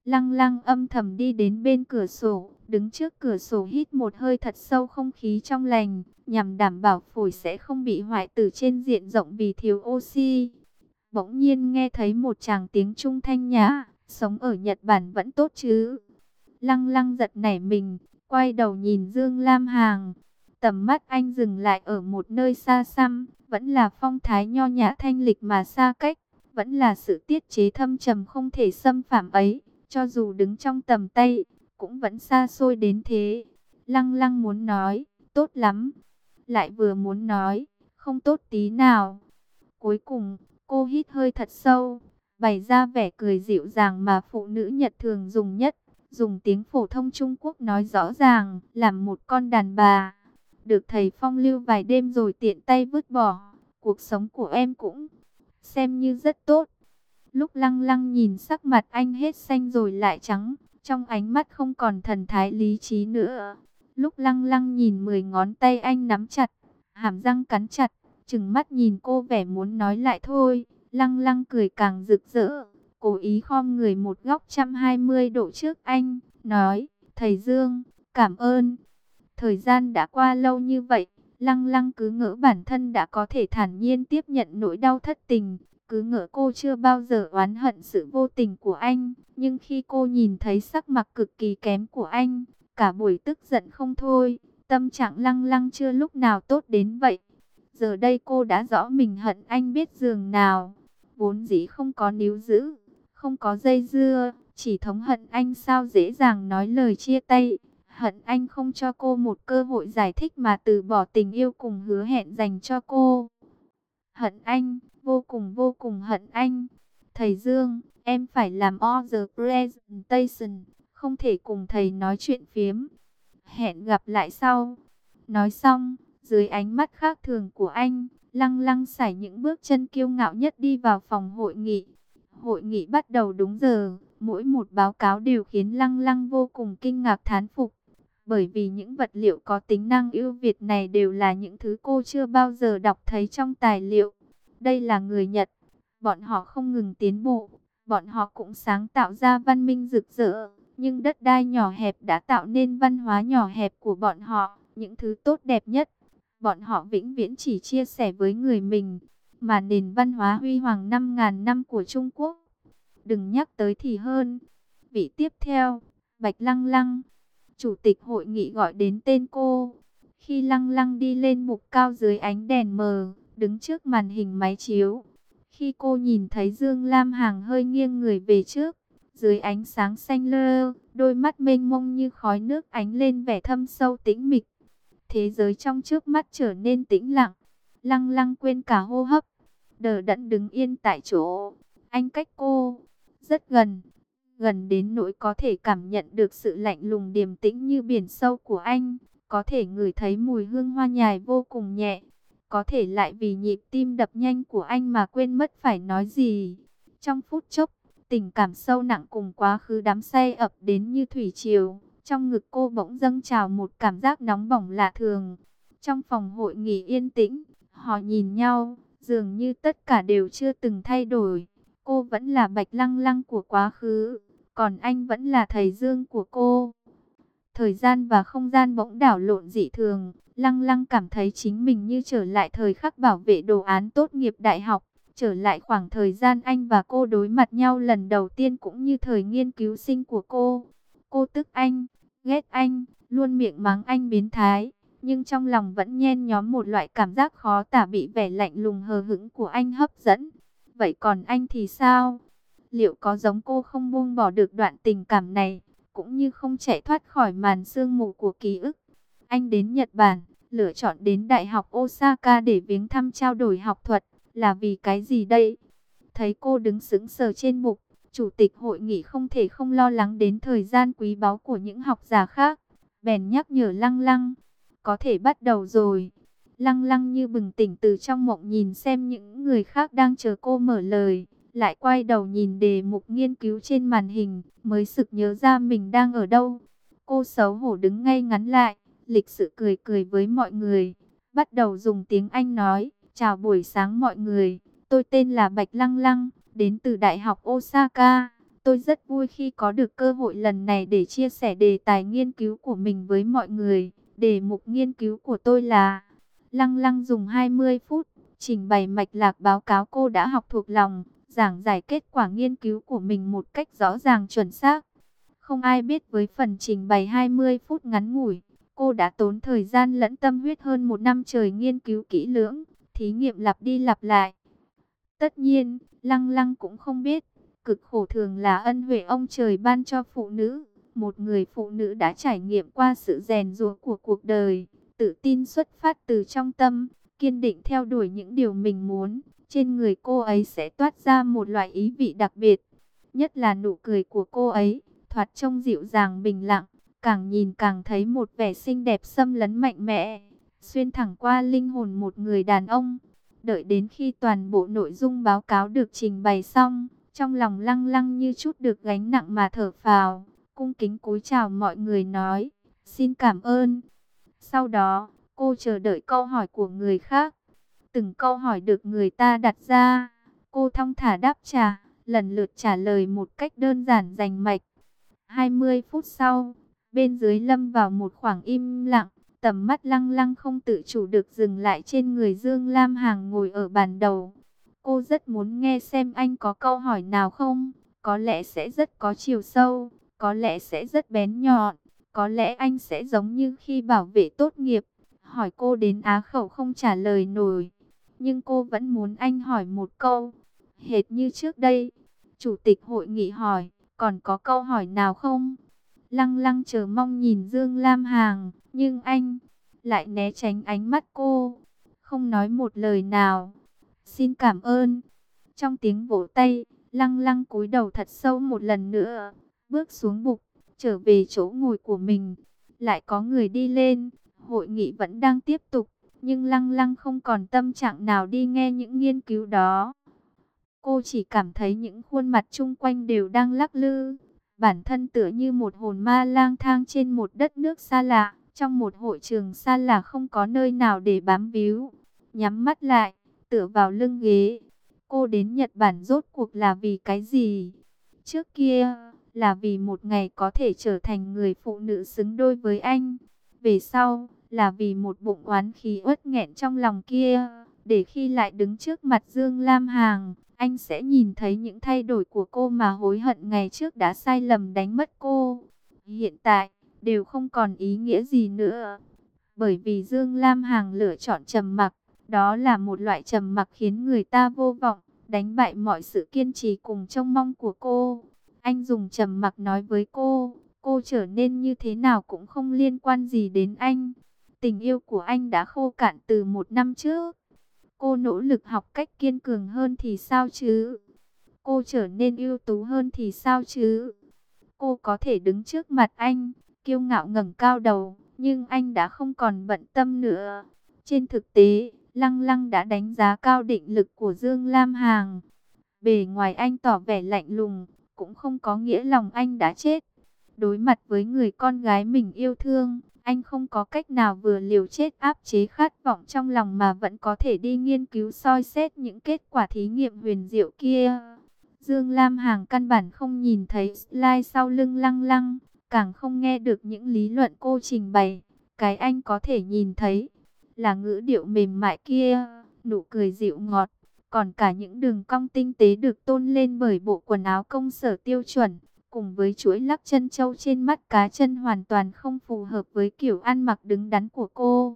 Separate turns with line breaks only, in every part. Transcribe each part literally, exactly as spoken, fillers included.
Lăng Lăng âm thầm đi đến bên cửa sổ, đứng trước cửa sổ hít một hơi thật sâu không khí trong lành, nhằm đảm bảo phổi sẽ không bị hoại tử trên diện rộng vì thiếu oxy. Bỗng nhiên nghe thấy một tràng tiếng Trung thanh nhã, sống ở Nhật Bản vẫn tốt chứ. Lăng Lăng giật nảy mình, quay đầu nhìn Dương Lam Hằng. Tầm mắt anh dừng lại ở một nơi xa xăm, vẫn là phong thái nho nhã thanh lịch mà xa cách, vẫn là sự tiết chế thâm trầm không thể xâm phạm ấy, cho dù đứng trong tầm tay, cũng vẫn xa xôi đến thế. Lăng Lăng muốn nói, tốt lắm, lại vừa muốn nói, không tốt tí nào. Cuối cùng, cô hít hơi thật sâu, bày ra vẻ cười dịu dàng mà phụ nữ Nhật thường dùng nhất, dùng tiếng phổ thông Trung Quốc nói rõ ràng, làm một con đàn bà. Được thầy phong lưu vài đêm rồi tiện tay vứt bỏ, cuộc sống của em cũng xem như rất tốt. Lúc Lăng Lăng nhìn sắc mặt anh hết xanh rồi lại trắng, trong ánh mắt không còn thần thái lý trí nữa. Lúc Lăng Lăng nhìn mười ngón tay anh nắm chặt, hàm răng cắn chặt, trừng mắt nhìn cô vẻ muốn nói lại thôi, Lăng Lăng cười càng rực rỡ, cố ý khom người một góc một trăm hai mươi độ trước anh, nói, thầy Dương, cảm ơn. Thời gian đã qua lâu như vậy, Lăng Lăng cứ ngỡ bản thân đã có thể thản nhiên tiếp nhận nỗi đau thất tình, cứ ngỡ cô chưa bao giờ oán hận sự vô tình của anh. Nhưng khi cô nhìn thấy sắc mặt cực kỳ kém của anh, cả buổi tức giận không thôi, tâm trạng Lăng Lăng chưa lúc nào tốt đến vậy. Giờ đây cô đã rõ mình hận anh biết giường nào, vốn dĩ không có níu giữ, không có dây dưa, chỉ thống hận anh sao dễ dàng nói lời chia tay. Hận anh không cho cô một cơ hội giải thích mà từ bỏ tình yêu cùng hứa hẹn dành cho cô. Hận anh, vô cùng vô cùng hận anh. Thầy Dương, em phải làm all the presentation, không thể cùng thầy nói chuyện phiếm. Hẹn gặp lại sau. Nói xong, dưới ánh mắt khác thường của anh, Lăng Lăng sải những bước chân kiêu ngạo nhất đi vào phòng hội nghị. Hội nghị bắt đầu đúng giờ, mỗi một báo cáo đều khiến Lăng Lăng vô cùng kinh ngạc thán phục. Bởi vì những vật liệu có tính năng ưu việt này đều là những thứ cô chưa bao giờ đọc thấy trong tài liệu. Đây là người Nhật, bọn họ không ngừng tiến bộ, bọn họ cũng sáng tạo ra văn minh rực rỡ. Nhưng đất đai nhỏ hẹp đã tạo nên văn hóa nhỏ hẹp của bọn họ, những thứ tốt đẹp nhất. Bọn họ vĩnh viễn chỉ chia sẻ với người mình, mà nền văn hóa huy hoàng năm ngàn năm của Trung Quốc. Đừng nhắc tới thì hơn. Vị tiếp theo, Bạch Lăng Lăng. Chủ tịch hội nghị gọi đến tên cô. Khi Lăng Lăng đi lên mục cao dưới ánh đèn mờ, đứng trước màn hình máy chiếu. Khi cô nhìn thấy Dương Lam Hằng hơi nghiêng người về trước, dưới ánh sáng xanh lơ, đôi mắt mênh mông như khói nước ánh lên vẻ thâm sâu tĩnh mịch. Thế giới trong trước mắt trở nên tĩnh lặng. Lăng Lăng quên cả hô hấp, đờ đẫn đứng yên tại chỗ. Anh cách cô rất gần, gần đến nỗi có thể cảm nhận được sự lạnh lùng điềm tĩnh như biển sâu của anh, có thể ngửi thấy mùi hương hoa nhài vô cùng nhẹ, có thể lại vì nhịp tim đập nhanh của anh mà quên mất phải nói gì. Trong phút chốc, tình cảm sâu nặng cùng quá khứ đắm say ập đến như thủy triều, trong ngực cô bỗng dâng trào một cảm giác nóng bỏng lạ thường. Trong phòng hội nghị yên tĩnh, họ nhìn nhau, dường như tất cả đều chưa từng thay đổi. Cô vẫn là Bạch Lăng Lăng của quá khứ, còn anh vẫn là thầy Dương của cô. Thời gian và không gian bỗng đảo lộn dị thường, Lăng Lăng cảm thấy chính mình như trở lại thời khắc bảo vệ đồ án tốt nghiệp đại học, trở lại khoảng thời gian anh và cô đối mặt nhau lần đầu tiên cũng như thời nghiên cứu sinh của cô. Cô tức anh, ghét anh, luôn miệng mắng anh biến thái, nhưng trong lòng vẫn nhen nhóm một loại cảm giác khó tả bị vẻ lạnh lùng hờ hững của anh hấp dẫn. Vậy còn anh thì sao? Liệu có giống cô không buông bỏ được đoạn tình cảm này, cũng như không chạy thoát khỏi màn sương mù của ký ức? Anh đến Nhật Bản, lựa chọn đến Đại học Osaka để viếng thăm trao đổi học thuật, là vì cái gì đây? Thấy cô đứng sững sờ trên mục, chủ tịch hội nghị không thể không lo lắng đến thời gian quý báu của những học giả khác. Bèn nhắc nhở Lăng Lăng, có thể bắt đầu rồi. Lăng Lăng như bừng tỉnh từ trong mộng nhìn xem những người khác đang chờ cô mở lời, lại quay đầu nhìn đề mục nghiên cứu trên màn hình, mới sực nhớ ra mình đang ở đâu. Cô xấu hổ đứng ngay ngắn lại, lịch sự cười cười với mọi người, bắt đầu dùng tiếng Anh nói, chào buổi sáng mọi người, tôi tên là Bạch Lăng Lăng, đến từ Đại học Osaka, Tôi rất vui khi có được cơ hội lần này để chia sẻ đề tài nghiên cứu của mình với mọi người. Đề mục nghiên cứu của tôi là Lăng Lăng dùng hai mươi phút, trình bày mạch lạc báo cáo cô đã học thuộc lòng, giảng giải kết quả nghiên cứu của mình một cách rõ ràng chuẩn xác. Không ai biết với phần trình bày hai mươi phút ngắn ngủi, cô đã tốn thời gian lẫn tâm huyết hơn một năm trời nghiên cứu kỹ lưỡng, thí nghiệm lặp đi lặp lại. Tất nhiên, Lăng Lăng cũng không biết, cực khổ thường là ân huệ ông trời ban cho phụ nữ. Một người phụ nữ đã trải nghiệm qua sự rèn giũa của cuộc đời, tự tin xuất phát từ trong tâm, kiên định theo đuổi những điều mình muốn. Trên người cô ấy sẽ toát ra một loại ý vị đặc biệt, nhất là nụ cười của cô ấy, thoạt trông dịu dàng bình lặng, càng nhìn càng thấy một vẻ xinh đẹp xâm lấn mạnh mẽ, xuyên thẳng qua linh hồn một người đàn ông. Đợi đến khi toàn bộ nội dung báo cáo được trình bày xong, trong lòng Lăng Lăng như chút được gánh nặng mà thở phào, cung kính cúi chào mọi người nói, xin cảm ơn. Sau đó, cô chờ đợi câu hỏi của người khác. Từng câu hỏi được người ta đặt ra, cô thong thả đáp trả, lần lượt trả lời một cách đơn giản rành mạch. hai mươi phút sau, bên dưới lâm vào một khoảng im lặng. Tầm mắt Lăng Lăng không tự chủ được dừng lại trên người Dương Lam Hằng ngồi ở bàn đầu. Cô rất muốn nghe xem anh có câu hỏi nào không. Có lẽ sẽ rất có chiều sâu, có lẽ sẽ rất bén nhọn, có lẽ anh sẽ giống như khi bảo vệ tốt nghiệp, hỏi cô đến á khẩu không trả lời nổi. Nhưng cô vẫn muốn anh hỏi một câu, hệt như trước đây. Chủ tịch hội nghị hỏi, còn có câu hỏi nào không? Lăng Lăng chờ mong nhìn Dương Lam Hằng, nhưng anh lại né tránh ánh mắt cô, không nói một lời nào. Xin cảm ơn. Trong tiếng vỗ tay, Lăng Lăng cúi đầu thật sâu một lần nữa, bước xuống bục, trở về chỗ ngồi của mình. Lại có người đi lên, hội nghị vẫn đang tiếp tục, nhưng Lăng Lăng không còn tâm trạng nào đi nghe những nghiên cứu đó. Cô chỉ cảm thấy những khuôn mặt chung quanh đều đang lắc lư. Bản thân tựa như một hồn ma lang thang trên một đất nước xa lạ, trong một hội trường xa lạ không có nơi nào để bám víu. Nhắm mắt lại, tựa vào lưng ghế. Cô đến Nhật Bản rốt cuộc là vì cái gì? Trước kia, là vì một ngày có thể trở thành người phụ nữ xứng đôi với anh. Về sau, là vì một bụng oán khí uất nghẹn trong lòng kia. Để khi lại đứng trước mặt Dương Lam Hằng, anh sẽ nhìn thấy những thay đổi của cô mà hối hận ngày trước đã sai lầm đánh mất cô. Hiện tại, đều không còn ý nghĩa gì nữa. Bởi vì Dương Lam Hằng lựa chọn trầm mặc, đó là một loại trầm mặc khiến người ta vô vọng, đánh bại mọi sự kiên trì cùng trông mong của cô. Anh dùng trầm mặc nói với cô, cô trở nên như thế nào cũng không liên quan gì đến anh. Tình yêu của anh đã khô cạn từ một năm trước. Cô nỗ lực học cách kiên cường hơn thì sao chứ? Cô trở nên ưu tú hơn thì sao chứ? Cô có thể đứng trước mặt anh, kiêu ngạo ngẩng cao đầu, nhưng anh đã không còn bận tâm nữa. Trên thực tế, Lăng Lăng đã đánh giá cao định lực của Dương Lam Hằng. Bề ngoài anh tỏ vẻ lạnh lùng, cũng không có nghĩa lòng anh đã chết. Đối mặt với người con gái mình yêu thương, anh không có cách nào vừa liều chết áp chế khát vọng trong lòng mà vẫn có thể đi nghiên cứu soi xét những kết quả thí nghiệm huyền diệu kia. Dương Lam Hằng căn bản không nhìn thấy slide sau lưng Lăng Lăng, càng không nghe được những lý luận cô trình bày. Cái anh có thể nhìn thấy là ngữ điệu mềm mại kia, nụ cười dịu ngọt, còn cả những đường cong tinh tế được tôn lên bởi bộ quần áo công sở tiêu chuẩn, cùng với chuỗi lắc chân châu trên mắt cá chân hoàn toàn không phù hợp với kiểu ăn mặc đứng đắn của cô.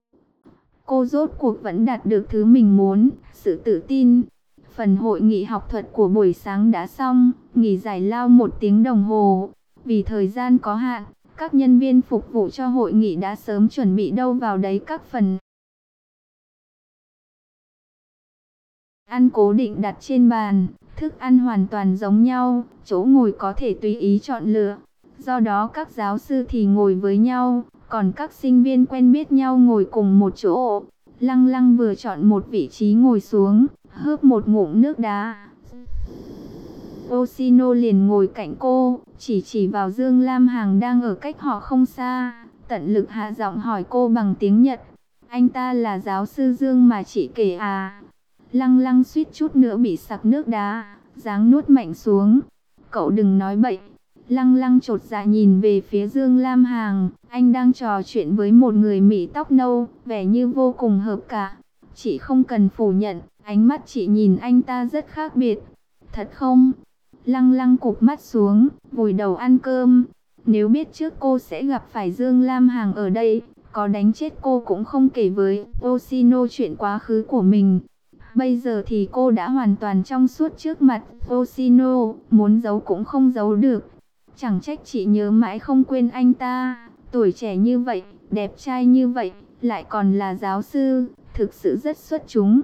Cô rốt cuộc vẫn đạt được thứ mình muốn, sự tự tin. Phần hội nghị học thuật của buổi sáng đã xong, nghỉ giải lao một tiếng đồng hồ. Vì thời gian có hạn, các nhân viên phục vụ cho hội nghị đã sớm chuẩn bị đâu vào đấy các phần ăn cố định đặt trên bàn. Thức ăn hoàn toàn giống nhau, chỗ ngồi có thể tùy ý chọn lựa. Do đó các giáo sư thì ngồi với nhau, còn các sinh viên quen biết nhau ngồi cùng một chỗ. Lăng Lăng vừa chọn một vị trí ngồi xuống, hớp một ngụm nước đá. Oshino liền ngồi cạnh cô, chỉ chỉ vào Dương Lam Hằng đang ở cách họ không xa, tận lực hạ giọng hỏi cô bằng tiếng Nhật. Anh ta là giáo sư Dương mà chị kể à? Lăng Lăng suýt chút nữa bị sặc nước đá, giáng nuốt mạnh xuống. Cậu đừng nói bậy. Lăng Lăng chột dạ nhìn về phía Dương Lam Hằng, anh đang trò chuyện với một người Mỹ tóc nâu, vẻ như vô cùng hợp cả. Chị không cần phủ nhận, ánh mắt chị nhìn anh ta rất khác biệt. Thật không? Lăng Lăng cụp mắt xuống, vùi đầu ăn cơm. Nếu biết trước cô sẽ gặp phải Dương Lam Hằng ở đây, có đánh chết cô cũng không kể với Oshino chuyện quá khứ của mình. Bây giờ thì cô đã hoàn toàn trong suốt trước mặt Oshino, muốn giấu cũng không giấu được. Chẳng trách chị nhớ mãi không quên anh ta, tuổi trẻ như vậy, đẹp trai như vậy, lại còn là giáo sư, thực sự rất xuất chúng.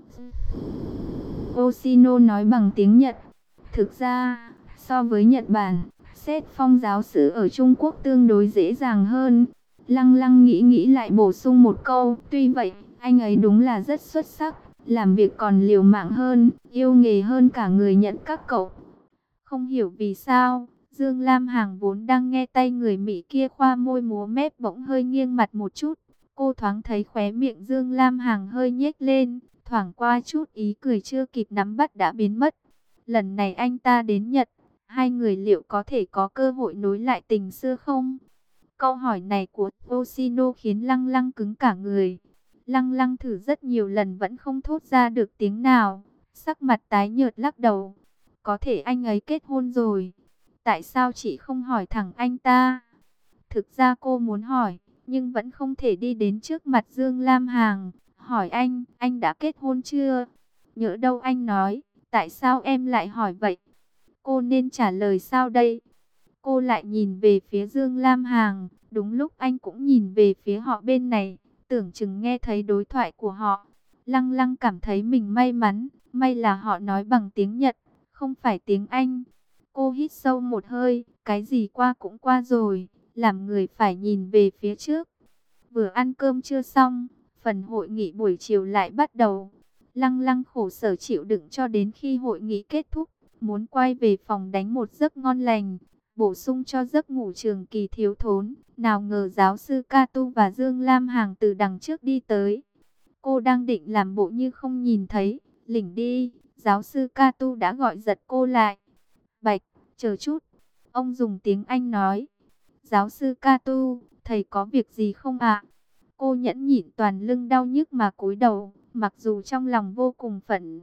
Oshino nói bằng tiếng Nhật. Thực ra, so với Nhật Bản, xét phong giáo sư ở Trung Quốc tương đối dễ dàng hơn. Lăng Lăng nghĩ nghĩ lại bổ sung một câu, tuy vậy, anh ấy đúng là rất xuất sắc, làm việc còn liều mạng hơn, yêu nghề hơn cả người Nhật các cậu. Không hiểu vì sao, Dương Lam Hằng vốn đang nghe tay người Mỹ kia khoa môi múa mép bỗng hơi nghiêng mặt một chút. Cô thoáng thấy khóe miệng Dương Lam Hằng hơi nhếch lên, thoảng qua chút ý cười chưa kịp nắm bắt đã biến mất. Lần này anh ta đến Nhật, hai người liệu có thể có cơ hội nối lại tình xưa không? Câu hỏi này của Oshino khiến Lăng Lăng cứng cả người. Lăng Lăng thử rất nhiều lần vẫn không thốt ra được tiếng nào, sắc mặt tái nhợt lắc đầu. Có thể anh ấy kết hôn rồi. Tại sao chị không hỏi thẳng anh ta? Thực ra cô muốn hỏi, nhưng vẫn không thể đi đến trước mặt Dương Lam Hằng. Hỏi anh, anh đã kết hôn chưa? Nhỡ đâu anh nói, tại sao em lại hỏi vậy? Cô nên trả lời sao đây? Cô lại nhìn về phía Dương Lam Hằng, đúng lúc anh cũng nhìn về phía họ bên này, tưởng chừng nghe thấy đối thoại của họ. Lăng Lăng cảm thấy mình may mắn, may là họ nói bằng tiếng Nhật, không phải tiếng Anh. Cô hít sâu một hơi, cái gì qua cũng qua rồi, làm người phải nhìn về phía trước. Vừa ăn cơm chưa xong, phần hội nghị buổi chiều lại bắt đầu. Lăng Lăng khổ sở chịu đựng cho đến khi hội nghị kết thúc, muốn quay về phòng đánh một giấc ngon lành, bổ sung cho giấc ngủ trường kỳ thiếu thốn. Nào ngờ giáo sư Katu và Dương Lam Hằng từ đằng trước đi tới. Cô đang định làm bộ như không nhìn thấy, lỉnh đi, giáo sư Katu đã gọi giật cô lại. Bạch, chờ chút, ông dùng tiếng Anh nói. Giáo sư Katu, thầy có việc gì không ạ? Cô nhẫn nhịn toàn lưng đau nhức mà cúi đầu, mặc dù trong lòng vô cùng phẫn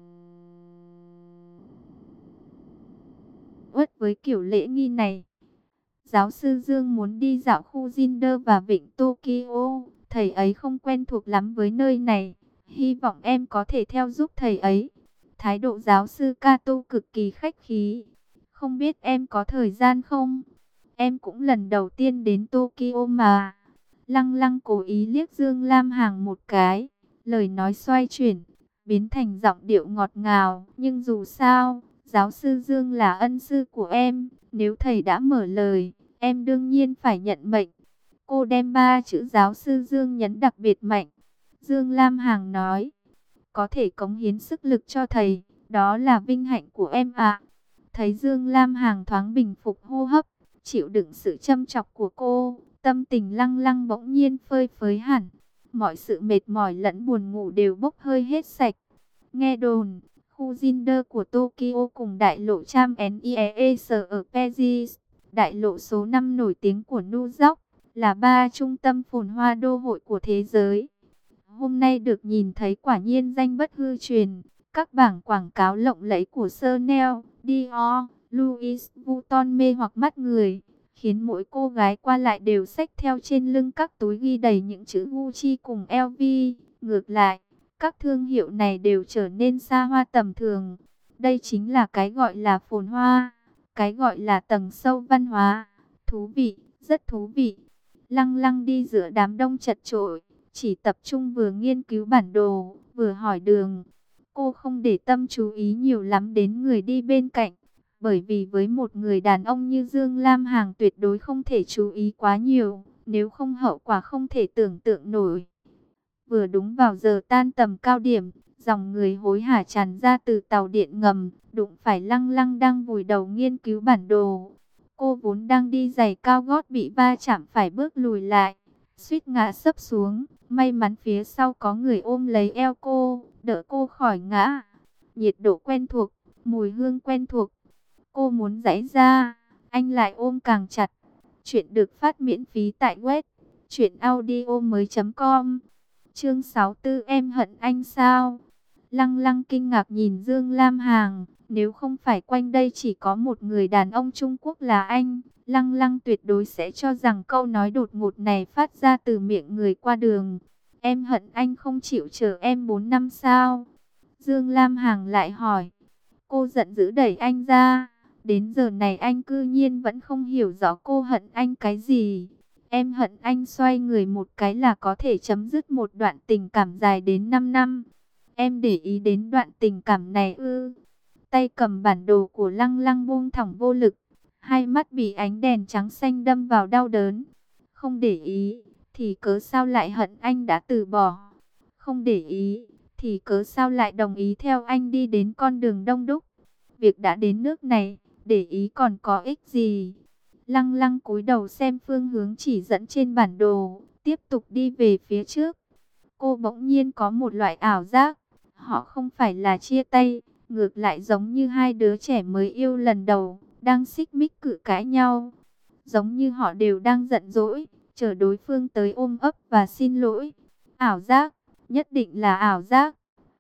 uất với kiểu lễ nghi này. Giáo sư Dương muốn đi dạo khu Jinder và vịnh Tokyo, thầy ấy không quen thuộc lắm với nơi này, hy vọng em có thể theo giúp thầy ấy. Thái độ giáo sư Kato cực kỳ khách khí. Không biết em có thời gian không? Em cũng lần đầu tiên đến Tokyo mà. Lăng Lăng cố ý liếc Dương Lam Hằng một cái, lời nói xoay chuyển, biến thành giọng điệu ngọt ngào. Nhưng dù sao, giáo sư Dương là ân sư của em, nếu thầy đã mở lời, em đương nhiên phải nhận mệnh. Cô đem ba chữ giáo sư Dương nhấn đặc biệt mạnh. Dương Lam Hằng nói, có thể cống hiến sức lực cho thầy, đó là vinh hạnh của em ạ. Thấy Dương Lam Hằng thoáng bình phục hô hấp, chịu đựng sự châm chọc của cô, tâm tình Lăng Lăng bỗng nhiên phơi phới hẳn. Mọi sự mệt mỏi lẫn buồn ngủ đều bốc hơi hết sạch. Nghe đồn, khu Jinder của Tokyo cùng đại lộ Tram Niees ở Paris, đại lộ số năm nổi tiếng của New York, là ba trung tâm phồn hoa đô hội của thế giới. Hôm nay được nhìn thấy quả nhiên danh bất hư truyền, các bảng quảng cáo lộng lẫy của Chanel, Dior, Louis Vuitton mê hoặc mắt người, khiến mỗi cô gái qua lại đều xách theo trên lưng các túi ghi đầy những chữ Gucci cùng L V. Ngược lại, các thương hiệu này đều trở nên xa hoa tầm thường. Đây chính là cái gọi là phồn hoa, cái gọi là tầng sâu văn hóa. Thú vị, rất thú vị. Lăng Lăng đi giữa đám đông chật chội, chỉ tập trung vừa nghiên cứu bản đồ, vừa hỏi đường. Cô không để tâm chú ý nhiều lắm đến người đi bên cạnh, bởi vì với một người đàn ông như Dương Lam Hằng tuyệt đối không thể chú ý quá nhiều, nếu không hậu quả không thể tưởng tượng nổi. Vừa đúng vào giờ tan tầm cao điểm, dòng người hối hả tràn ra từ tàu điện ngầm, đụng phải Lăng Lăng đang vùi đầu nghiên cứu bản đồ. Cô vốn đang đi giày cao gót bị va chạm phải bước lùi lại, suýt ngã sấp xuống. May mắn phía sau có người ôm lấy eo cô, đỡ cô khỏi ngã. Nhiệt độ quen thuộc, mùi hương quen thuộc. Cô muốn giãy ra, anh lại ôm càng chặt. Chuyện được phát miễn phí tại web truyện audio mới com. Chương sáu mươi tư, em hận anh sao? Lăng Lăng kinh ngạc nhìn Dương Lam Hằng, nếu không phải quanh đây chỉ có một người đàn ông Trung Quốc là anh, Lăng Lăng tuyệt đối sẽ cho rằng câu nói đột ngột này phát ra từ miệng người qua đường. Em hận anh không chịu chờ em bốn năm sao? Dương Lam Hằng lại hỏi. Cô giận dữ đẩy anh ra. Đến giờ này anh cư nhiên vẫn không hiểu rõ cô hận anh cái gì. Em hận anh xoay người một cái là có thể chấm dứt một đoạn tình cảm dài đến năm năm. Em để ý đến đoạn tình cảm này ư? Tay cầm bản đồ của Lăng Lăng buông thõng vô lực. Hai mắt bị ánh đèn trắng xanh đâm vào đau đớn. Không để ý, thì cớ sao lại hận anh đã từ bỏ? Không để ý, thì cớ sao lại đồng ý theo anh đi đến con đường đông đúc? Việc đã đến nước này, để ý còn có ích gì? Lăng Lăng cúi đầu xem phương hướng chỉ dẫn trên bản đồ, tiếp tục đi về phía trước. Cô bỗng nhiên có một loại ảo giác, họ không phải là chia tay, ngược lại giống như hai đứa trẻ mới yêu lần đầu, đang xích mích cự cãi nhau. Giống như họ đều đang giận dỗi, chờ đối phương tới ôm ấp và xin lỗi. Ảo giác, nhất định là ảo giác.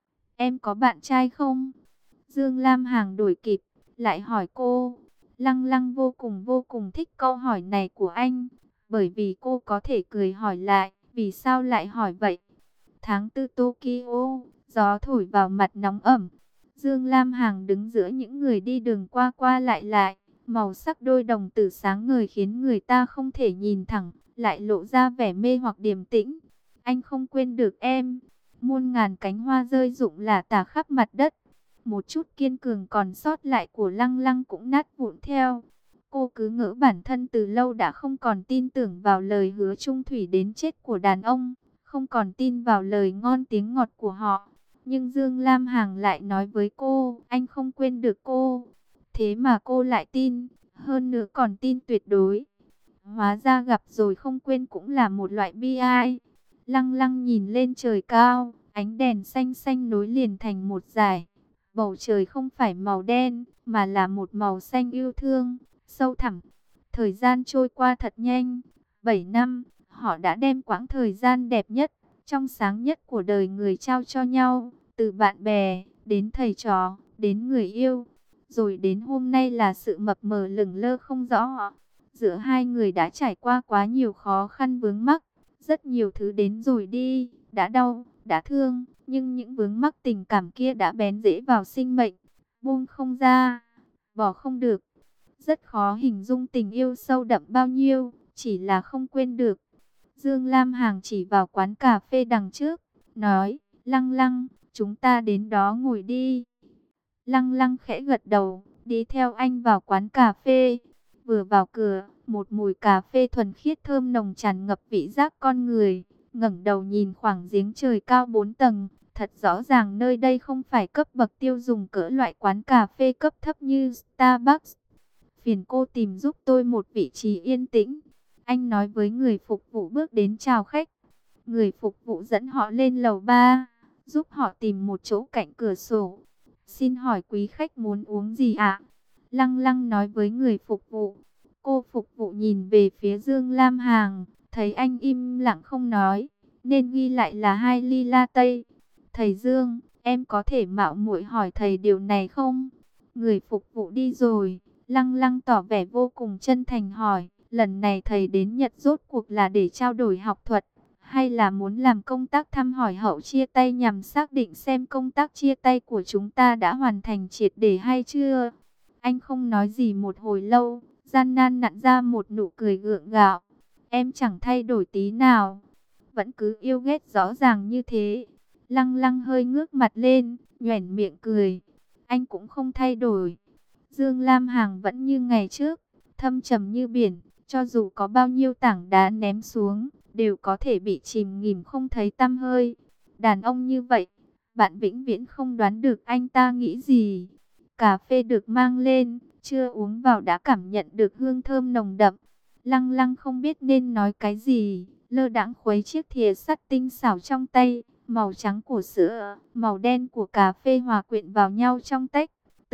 Em có bạn trai không? Dương Lam Hằng đuổi kịp, lại hỏi cô. Lăng Lăng vô cùng vô cùng thích câu hỏi này của anh, bởi vì cô có thể cười hỏi lại, vì sao lại hỏi vậy? Tháng tư Tokyo, gió thổi vào mặt nóng ẩm. Dương Lam Hằng đứng giữa những người đi đường qua qua lại lại, màu sắc đôi đồng tử sáng ngời khiến người ta không thể nhìn thẳng, lại lộ ra vẻ mê hoặc điềm tĩnh. Anh không quên được em. Muôn ngàn cánh hoa rơi rụng lả tả khắp mặt đất. Một chút kiên cường còn sót lại của Lăng Lăng cũng nát vụn theo. Cô cứ ngỡ bản thân từ lâu đã không còn tin tưởng vào lời hứa chung thủy đến chết của đàn ông, không còn tin vào lời ngon tiếng ngọt của họ. Nhưng Dương Lam Hằng lại nói với cô, anh không quên được cô. Thế mà cô lại tin, hơn nữa còn tin tuyệt đối. Hóa ra gặp rồi không quên cũng là một loại bi ai. Lăng Lăng nhìn lên trời cao, ánh đèn xanh xanh nối liền thành một dải. Bầu trời không phải màu đen, mà là một màu xanh yêu thương, sâu thẳm. Thời gian trôi qua thật nhanh. Bảy năm, họ đã đem quãng thời gian đẹp nhất, trong sáng nhất của đời người trao cho nhau. Từ bạn bè, đến thầy trò, đến người yêu. Rồi đến hôm nay là sự mập mờ lửng lơ không rõ. Giữa hai người đã trải qua quá nhiều khó khăn vướng mắc. Rất nhiều thứ đến rồi đi, đã đau, đã thương, nhưng những vướng mắc tình cảm kia đã bén rễ vào sinh mệnh, buông không ra, bỏ không được. Rất khó hình dung tình yêu sâu đậm bao nhiêu, chỉ là không quên được. Dương Lam Hằng chỉ vào quán cà phê đằng trước, nói, Lăng Lăng, chúng ta đến đó ngồi đi. Lăng Lăng khẽ gật đầu, đi theo anh vào quán cà phê. Vừa vào cửa, một mùi cà phê thuần khiết thơm nồng tràn ngập vị giác con người. Ngẩng đầu nhìn khoảng giếng trời cao bốn tầng, thật rõ ràng nơi đây không phải cấp bậc tiêu dùng cỡ loại quán cà phê cấp thấp như Starbucks. Phiền cô tìm giúp tôi một vị trí yên tĩnh. Anh nói với người phục vụ bước đến chào khách. Người phục vụ dẫn họ lên lầu ba, giúp họ tìm một chỗ cạnh cửa sổ. Xin hỏi quý khách muốn uống gì ạ? Lăng Lăng nói với người phục vụ. Cô phục vụ nhìn về phía Dương Lam Hằng, thấy anh im lặng không nói, nên ghi lại là hai ly latte. Thầy Dương, em có thể mạo muội hỏi thầy điều này không? Người phục vụ đi rồi, Lăng Lăng tỏ vẻ vô cùng chân thành hỏi, lần này thầy đến Nhật rốt cuộc là để trao đổi học thuật, hay là muốn làm công tác thăm hỏi hậu chia tay nhằm xác định xem công tác chia tay của chúng ta đã hoàn thành triệt để hay chưa? Anh không nói gì một hồi lâu, gian nan nặn ra một nụ cười gượng gạo. Em chẳng thay đổi tí nào, vẫn cứ yêu ghét rõ ràng như thế. Lăng Lăng hơi ngước mặt lên, nhoẻn miệng cười. Anh cũng không thay đổi. Dương Lam Hằng vẫn như ngày trước, thâm trầm như biển, cho dù có bao nhiêu tảng đá ném xuống, đều có thể bị chìm nghỉm không thấy tăm hơi. Đàn ông như vậy, bạn vĩnh viễn không đoán được anh ta nghĩ gì. Cà phê được mang lên, chưa uống vào đã cảm nhận được hương thơm nồng đậm. Lăng Lăng không biết nên nói cái gì, lơ đãng khuấy chiếc thìa sắt tinh xảo trong tay. Màu trắng của sữa, màu đen của cà phê hòa quyện vào nhau trong tách,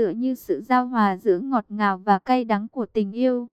tựa như sự giao hòa giữa ngọt ngào và cay đắng của tình yêu.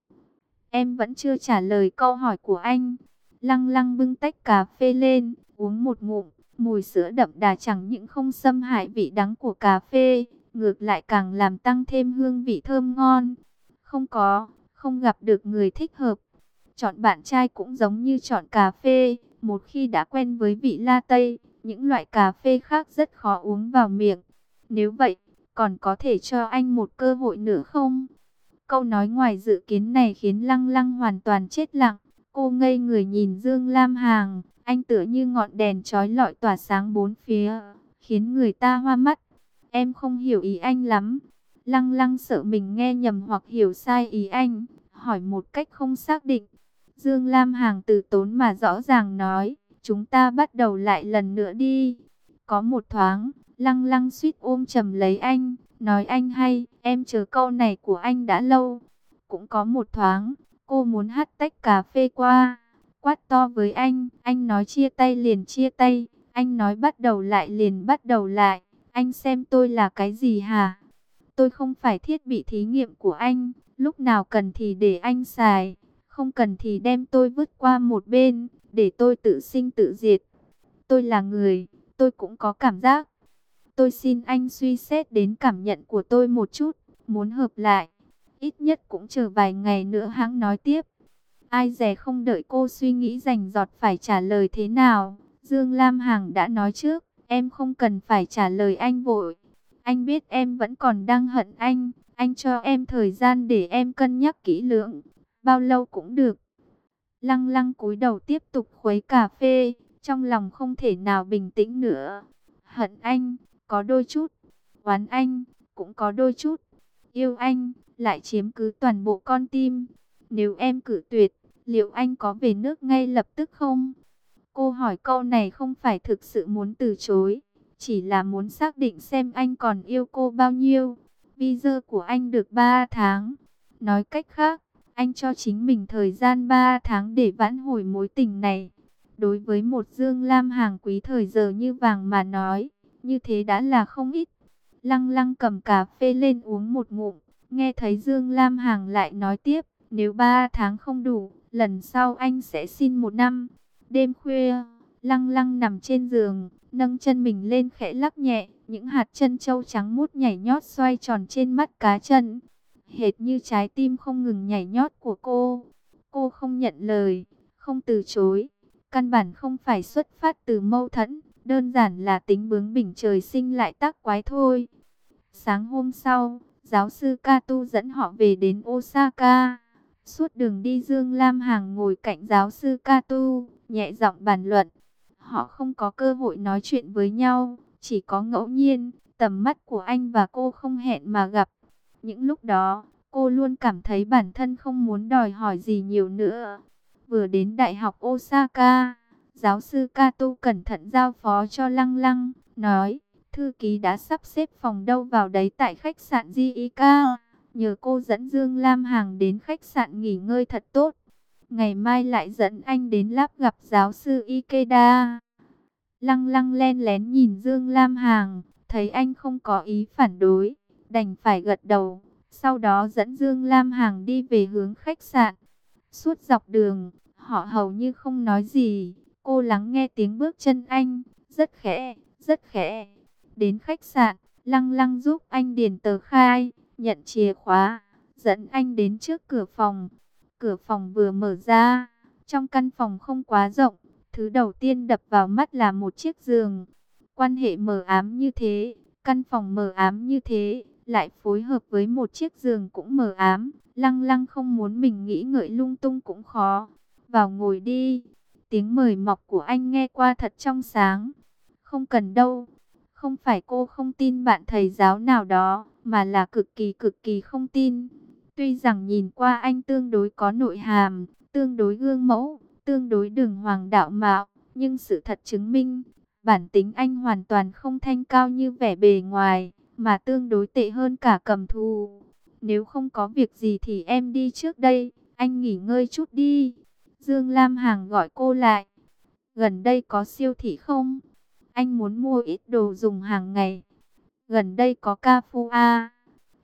Em vẫn chưa trả lời câu hỏi của anh. Lăng Lăng bưng tách cà phê lên, uống một ngụm, mùi sữa đậm đà chẳng những không xâm hại vị đắng của cà phê, ngược lại càng làm tăng thêm hương vị thơm ngon. Không có, không gặp được người thích hợp. Chọn bạn trai cũng giống như chọn cà phê, một khi đã quen với vị latte, những loại cà phê khác rất khó uống vào miệng. Nếu vậy, còn có thể cho anh một cơ hội nữa không? Câu nói ngoài dự kiến này khiến Lăng Lăng hoàn toàn chết lặng. Cô ngây người nhìn Dương Lam Hằng, anh tựa như ngọn đèn chói lọi tỏa sáng bốn phía, khiến người ta hoa mắt. Em không hiểu ý anh lắm. Lăng Lăng sợ mình nghe nhầm hoặc hiểu sai ý anh, hỏi một cách không xác định. Dương Lam Hằng từ tốn mà rõ ràng nói, chúng ta bắt đầu lại lần nữa đi. Có một thoáng, Lăng Lăng suýt ôm chầm lấy anh, nói anh hay, em chờ câu này của anh đã lâu. Cũng có một thoáng, cô muốn hắt tách cà phê qua, quát to với anh, anh nói chia tay liền chia tay, anh nói bắt đầu lại liền bắt đầu lại, anh xem tôi là cái gì hả? Tôi không phải thiết bị thí nghiệm của anh, lúc nào cần thì để anh xài, không cần thì đem tôi vứt qua một bên, để tôi tự sinh tự diệt. Tôi là người, tôi cũng có cảm giác. Tôi xin anh suy xét đến cảm nhận của tôi một chút, muốn hợp lại. Ít nhất cũng chờ vài ngày nữa hãng nói tiếp. Ai dè không đợi cô suy nghĩ rành rọt phải trả lời thế nào. Dương Lam Hằng đã nói trước, em không cần phải trả lời anh vội. Anh biết em vẫn còn đang hận anh, anh cho em thời gian để em cân nhắc kỹ lưỡng. Bao lâu cũng được. Lăng Lăng cúi đầu tiếp tục khuấy cà phê, trong lòng không thể nào bình tĩnh nữa. Hận anh, có đôi chút. Oán anh, cũng có đôi chút. Yêu anh, lại chiếm cứ toàn bộ con tim. Nếu em cử tuyệt, liệu anh có về nước ngay lập tức không? Cô hỏi câu này không phải thực sự muốn từ chối, chỉ là muốn xác định xem anh còn yêu cô bao nhiêu. Visa của anh được ba tháng. Nói cách khác, anh cho chính mình thời gian ba tháng để vãn hồi mối tình này. Đối với một Dương Lam Hằng quý thời giờ như vàng mà nói, như thế đã là không ít. Lăng Lăng cầm cà phê lên uống một ngụm, nghe thấy Dương Lam Hằng lại nói tiếp, nếu ba tháng không đủ, lần sau anh sẽ xin một năm. Đêm khuya, Lăng Lăng nằm trên giường, nâng chân mình lên khẽ lắc nhẹ, những hạt chân châu trắng mút nhảy nhót xoay tròn trên mắt cá chân, hệt như trái tim không ngừng nhảy nhót của cô. Cô không nhận lời, không từ chối, căn bản không phải xuất phát từ mâu thuẫn, đơn giản là tính bướng bỉnh trời sinh lại tác quái thôi. Sáng hôm sau, giáo sư Kato dẫn họ về đến Osaka. Suốt đường đi Dương Lam Hằng ngồi cạnh giáo sư Kato, nhẹ giọng bàn luận. Họ không có cơ hội nói chuyện với nhau, chỉ có ngẫu nhiên, tầm mắt của anh và cô không hẹn mà gặp. Những lúc đó, cô luôn cảm thấy bản thân không muốn đòi hỏi gì nhiều nữa. Vừa đến Đại học Osaka, giáo sư Kato cẩn thận giao phó cho Lăng Lăng, nói, thư ký đã sắp xếp phòng đâu vào đấy tại khách sạn Jiika. Nhờ cô dẫn Dương Lam Hằng đến khách sạn nghỉ ngơi thật tốt. Ngày mai lại dẫn anh đến lab gặp giáo sư Ikeda. Lăng Lăng len lén nhìn Dương Lam Hằng, thấy anh không có ý phản đối, đành phải gật đầu. Sau đó dẫn Dương Lam Hằng đi về hướng khách sạn. Suốt dọc đường, họ hầu như không nói gì. Cô lắng nghe tiếng bước chân anh, rất khẽ, rất khẽ. Đến khách sạn, Lăng Lăng giúp anh điền tờ khai, nhận chìa khóa, dẫn anh đến trước cửa phòng. Cửa phòng vừa mở ra, trong căn phòng không quá rộng, thứ đầu tiên đập vào mắt là một chiếc giường. Quan hệ mờ ám như thế, căn phòng mờ ám như thế, lại phối hợp với một chiếc giường cũng mờ ám. Lăng Lăng không muốn mình nghĩ ngợi lung tung cũng khó. Vào ngồi đi. Tiếng mời mọc của anh nghe qua thật trong sáng. Không cần đâu. Không phải cô không tin bạn thầy giáo nào đó, mà là cực kỳ cực kỳ không tin. Tuy rằng nhìn qua anh tương đối có nội hàm, tương đối gương mẫu, tương đối đường hoàng đạo mạo, nhưng sự thật chứng minh, bản tính anh hoàn toàn không thanh cao như vẻ bề ngoài, mà tương đối tệ hơn cả cầm thù. Nếu không có việc gì thì em đi trước đây, anh nghỉ ngơi chút đi. Dương Lam Hằng gọi cô lại. Gần đây có siêu thị không? Anh muốn mua ít đồ dùng hàng ngày. Gần đây có Carrefour.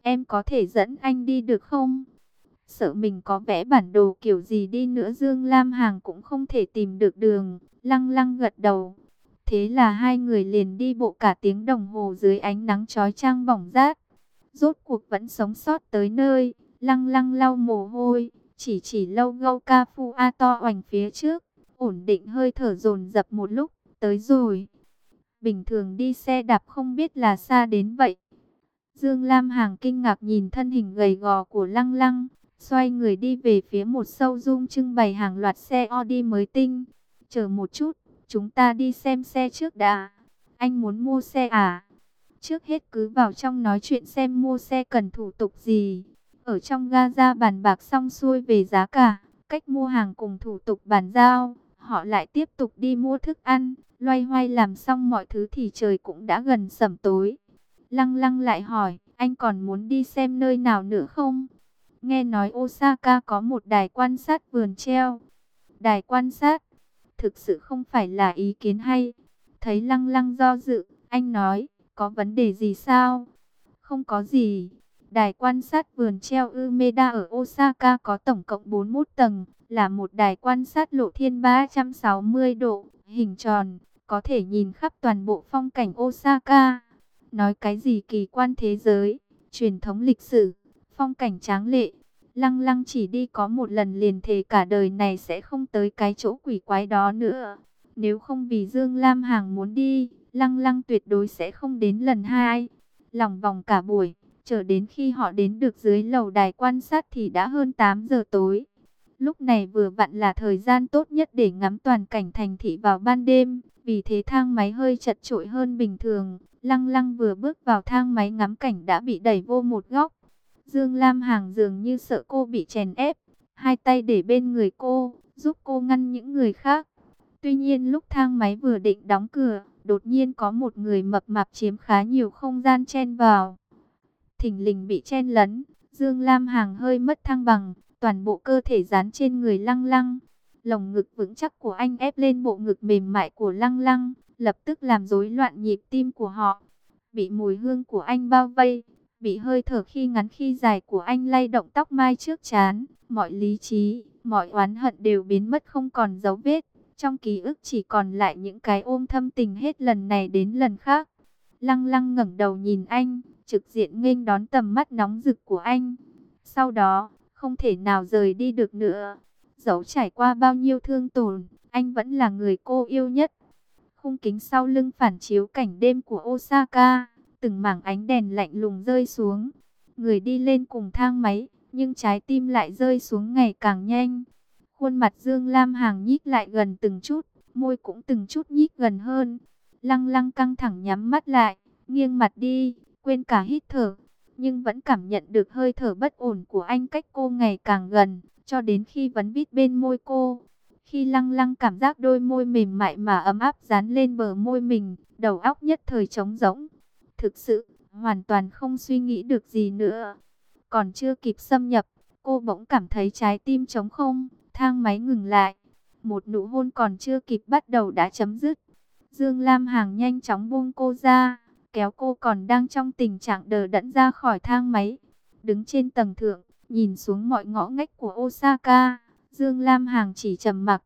Em có thể dẫn anh đi được không? Sợ mình có vẽ bản đồ kiểu gì đi nữa Dương Lam Hằng cũng không thể tìm được đường. Lăng Lăng gật đầu. Thế là hai người liền đi bộ cả tiếng đồng hồ dưới ánh nắng chói chang bỏng rát. Rốt cuộc vẫn sống sót tới nơi. Lăng Lăng lau mồ hôi, chỉ chỉ lâu gâu ca phu a to oành phía trước, ổn định hơi thở dồn dập một lúc, tới rồi. Bình thường đi xe đạp không biết là xa đến vậy. Dương Lam Hằng kinh ngạc nhìn thân hình gầy gò của Lăng Lăng, xoay người đi về phía một showroom trưng bày hàng loạt xe Audi mới tinh. Chờ một chút, chúng ta đi xem xe trước đã. Anh muốn mua xe à? Trước hết cứ vào trong nói chuyện xem mua xe cần thủ tục gì. Ở trong Gaza bàn bạc xong xuôi về giá cả, cách mua hàng cùng thủ tục bàn giao, họ lại tiếp tục đi mua thức ăn. Loay hoay làm xong mọi thứ thì trời cũng đã gần sẩm tối. Lăng Lăng lại hỏi, anh còn muốn đi xem nơi nào nữa không? Nghe nói Osaka có một đài quan sát vườn treo. Đài quan sát, thực sự không phải là ý kiến hay. Thấy Lăng Lăng do dự, anh nói, có vấn đề gì sao? Không có gì. Đài quan sát vườn treo Umeda ở Osaka có tổng cộng bốn mươi mốt tầng, là một đài quan sát lộ thiên ba trăm sáu mươi độ, hình tròn, có thể nhìn khắp toàn bộ phong cảnh Osaka. Nói cái gì kỳ quan thế giới, truyền thống lịch sử, phong cảnh tráng lệ. Lăng Lăng chỉ đi có một lần liền thề cả đời này sẽ không tới cái chỗ quỷ quái đó nữa. Nếu không vì Dương Lam Hằng muốn đi, Lăng Lăng tuyệt đối sẽ không đến lần hai. Lòng vòng cả buổi, chờ đến khi họ đến được dưới lầu đài quan sát thì đã hơn tám giờ tối. Lúc này vừa vặn là thời gian tốt nhất để ngắm toàn cảnh thành thị vào ban đêm, vì thế thang máy hơi chật chội hơn bình thường. Lăng Lăng vừa bước vào thang máy ngắm cảnh đã bị đẩy vô một góc. Dương Lam Hằng dường như sợ cô bị chèn ép, hai tay để bên người cô, giúp cô ngăn những người khác. Tuy nhiên lúc thang máy vừa định đóng cửa, đột nhiên có một người mập mạp chiếm khá nhiều không gian chen vào. Thình lình bị chen lấn, Dương Lam Hằng hơi mất thăng bằng, toàn bộ cơ thể dán trên người Lăng Lăng. Lồng ngực vững chắc của anh ép lên bộ ngực mềm mại của Lăng Lăng, lập tức làm rối loạn nhịp tim của họ. Bị mùi hương của anh bao vây, bị hơi thở khi ngắn khi dài của anh lay động tóc mai trước trán, mọi lý trí, mọi oán hận đều biến mất không còn dấu vết. Trong ký ức chỉ còn lại những cái ôm thâm tình hết lần này đến lần khác. Lăng Lăng ngẩng đầu nhìn anh, trực diện nghênh đón tầm mắt nóng rực của anh. Sau đó, không thể nào rời đi được nữa. Dẫu trải qua bao nhiêu thương tổn, anh vẫn là người cô yêu nhất. Khung kính sau lưng phản chiếu cảnh đêm của Osaka, từng mảng ánh đèn lạnh lùng rơi xuống. Người đi lên cùng thang máy, nhưng trái tim lại rơi xuống ngày càng nhanh. Khuôn mặt Dương Lam Hằng nhích lại gần từng chút, môi cũng từng chút nhích gần hơn. Lăng Lăng căng thẳng nhắm mắt lại, nghiêng mặt đi, quên cả hít thở. Nhưng vẫn cảm nhận được hơi thở bất ổn của anh cách cô ngày càng gần, cho đến khi vấn vít bên môi cô. Khi Lăng Lăng cảm giác đôi môi mềm mại mà ấm áp dán lên bờ môi mình, đầu óc nhất thời trống rỗng. Thực sự, hoàn toàn không suy nghĩ được gì nữa. Còn chưa kịp xâm nhập, cô bỗng cảm thấy trái tim trống không, thang máy ngừng lại. Một nụ hôn còn chưa kịp bắt đầu đã chấm dứt. Dương Lam Hằng nhanh chóng buông cô ra, kéo cô còn đang trong tình trạng đờ đẫn ra khỏi thang máy. Đứng trên tầng thượng, nhìn xuống mọi ngõ ngách của Osaka, Dương Lam Hằng chỉ trầm mặc.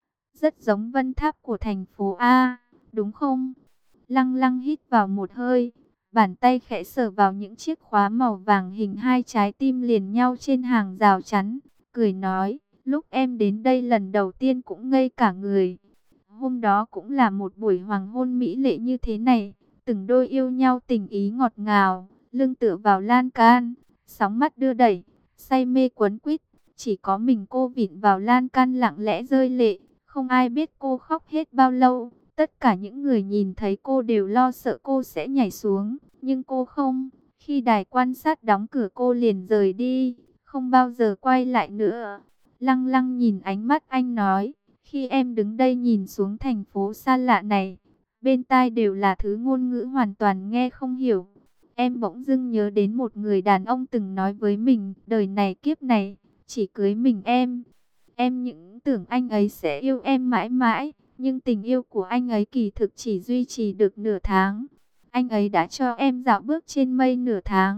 Rất giống vân tháp của thành phố A, đúng không? Lăng Lăng hít vào một hơi, bàn tay khẽ sờ vào những chiếc khóa màu vàng hình hai trái tim liền nhau trên hàng rào chắn, cười nói, lúc em đến đây lần đầu tiên cũng ngây cả người. Hôm đó cũng là một buổi hoàng hôn mỹ lệ như thế này, từng đôi yêu nhau tình ý ngọt ngào, lưng tựa vào lan can, sóng mắt đưa đẩy, say mê quấn quýt, chỉ có mình cô vịn vào lan can lặng lẽ rơi lệ, không ai biết cô khóc hết bao lâu. Tất cả những người nhìn thấy cô đều lo sợ cô sẽ nhảy xuống, nhưng cô không. Khi đài quan sát đóng cửa cô liền rời đi, không bao giờ quay lại nữa. Lăng Lăng nhìn ánh mắt anh nói, khi em đứng đây nhìn xuống thành phố xa lạ này, bên tai đều là thứ ngôn ngữ hoàn toàn nghe không hiểu. Em bỗng dưng nhớ đến một người đàn ông từng nói với mình, đời này kiếp này, chỉ cưới mình em. Em những tưởng anh ấy sẽ yêu em mãi mãi. Nhưng tình yêu của anh ấy kỳ thực chỉ duy trì được nửa tháng. Anh ấy đã cho em dạo bước trên mây nửa tháng.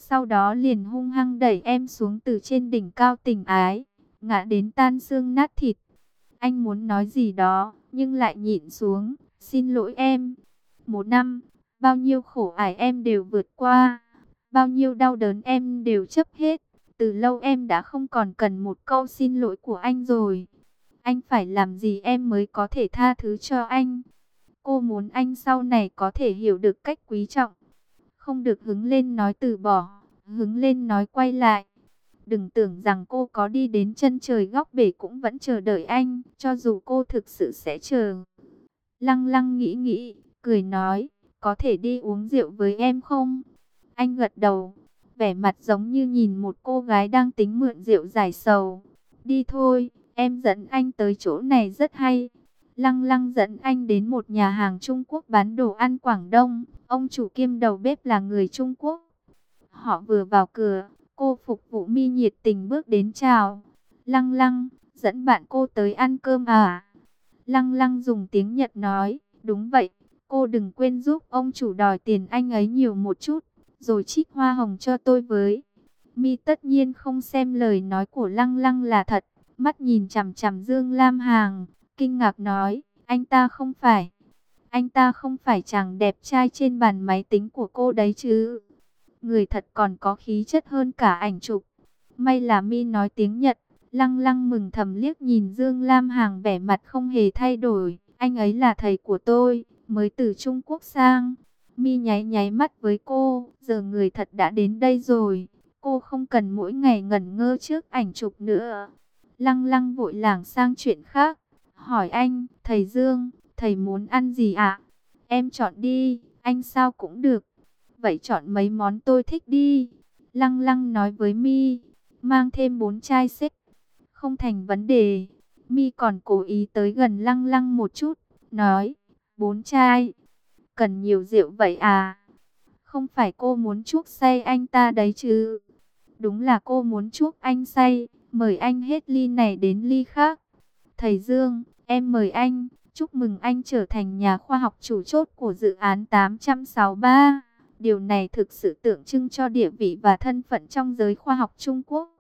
Sau đó liền hung hăng đẩy em xuống từ trên đỉnh cao tình ái, ngã đến tan xương nát thịt. Anh muốn nói gì đó, nhưng lại nhịn xuống. Xin lỗi em. Một năm, bao nhiêu khổ ải em đều vượt qua. Bao nhiêu đau đớn em đều chấp hết. Từ lâu em đã không còn cần một câu xin lỗi của anh rồi. Anh phải làm gì em mới có thể tha thứ cho anh? Cô muốn anh sau này có thể hiểu được cách quý trọng. Không được hứng lên nói từ bỏ, hứng lên nói quay lại. Đừng tưởng rằng cô có đi đến chân trời góc bể cũng vẫn chờ đợi anh, cho dù cô thực sự sẽ chờ. Lăng Lăng nghĩ nghĩ, cười nói, có thể đi uống rượu với em không? Anh gật đầu, vẻ mặt giống như nhìn một cô gái đang tính mượn rượu giải sầu. Đi thôi, em dẫn anh tới chỗ này rất hay. Lăng Lăng dẫn anh đến một nhà hàng Trung Quốc bán đồ ăn Quảng Đông. Ông chủ kiêm đầu bếp là người Trung Quốc. Họ vừa vào cửa, cô phục vụ Mi nhiệt tình bước đến chào. Lăng Lăng, dẫn bạn cô tới ăn cơm à? Lăng Lăng dùng tiếng Nhật nói, đúng vậy, cô đừng quên giúp ông chủ đòi tiền anh ấy nhiều một chút, rồi trích hoa hồng cho tôi với. Mi tất nhiên không xem lời nói của Lăng Lăng là thật, mắt nhìn chằm chằm Dương Lam Hằng, kinh ngạc nói, anh ta không phải, anh ta không phải chàng đẹp trai trên bàn máy tính của cô đấy chứ? Người thật còn có khí chất hơn cả ảnh chụp. May là Mi nói tiếng Nhật. Lăng Lăng mừng thầm liếc nhìn Dương Lam Hằng vẻ mặt không hề thay đổi. Anh ấy là thầy của tôi, mới từ Trung Quốc sang. Mi nháy nháy mắt với cô, giờ người thật đã đến đây rồi. Cô không cần mỗi ngày ngẩn ngơ trước ảnh chụp nữa. Lăng Lăng vội lảng sang chuyện khác. Hỏi anh, thầy Dương, thầy muốn ăn gì ạ? Em chọn đi, anh sao cũng được. Vậy chọn mấy món tôi thích đi. Lăng Lăng nói với Mi, mang thêm bốn chai xếp. Không thành vấn đề. Mi còn cố ý tới gần Lăng Lăng một chút, nói, bốn chai. Cần nhiều rượu vậy à? Không phải cô muốn chuốc say anh ta đấy chứ? Đúng là cô muốn chuốc anh say, mời anh hết ly này đến ly khác. Thầy Dương, em mời anh, chúc mừng anh trở thành nhà khoa học chủ chốt của dự án tám sáu ba. Điều này thực sự tượng trưng cho địa vị và thân phận trong giới khoa học Trung Quốc.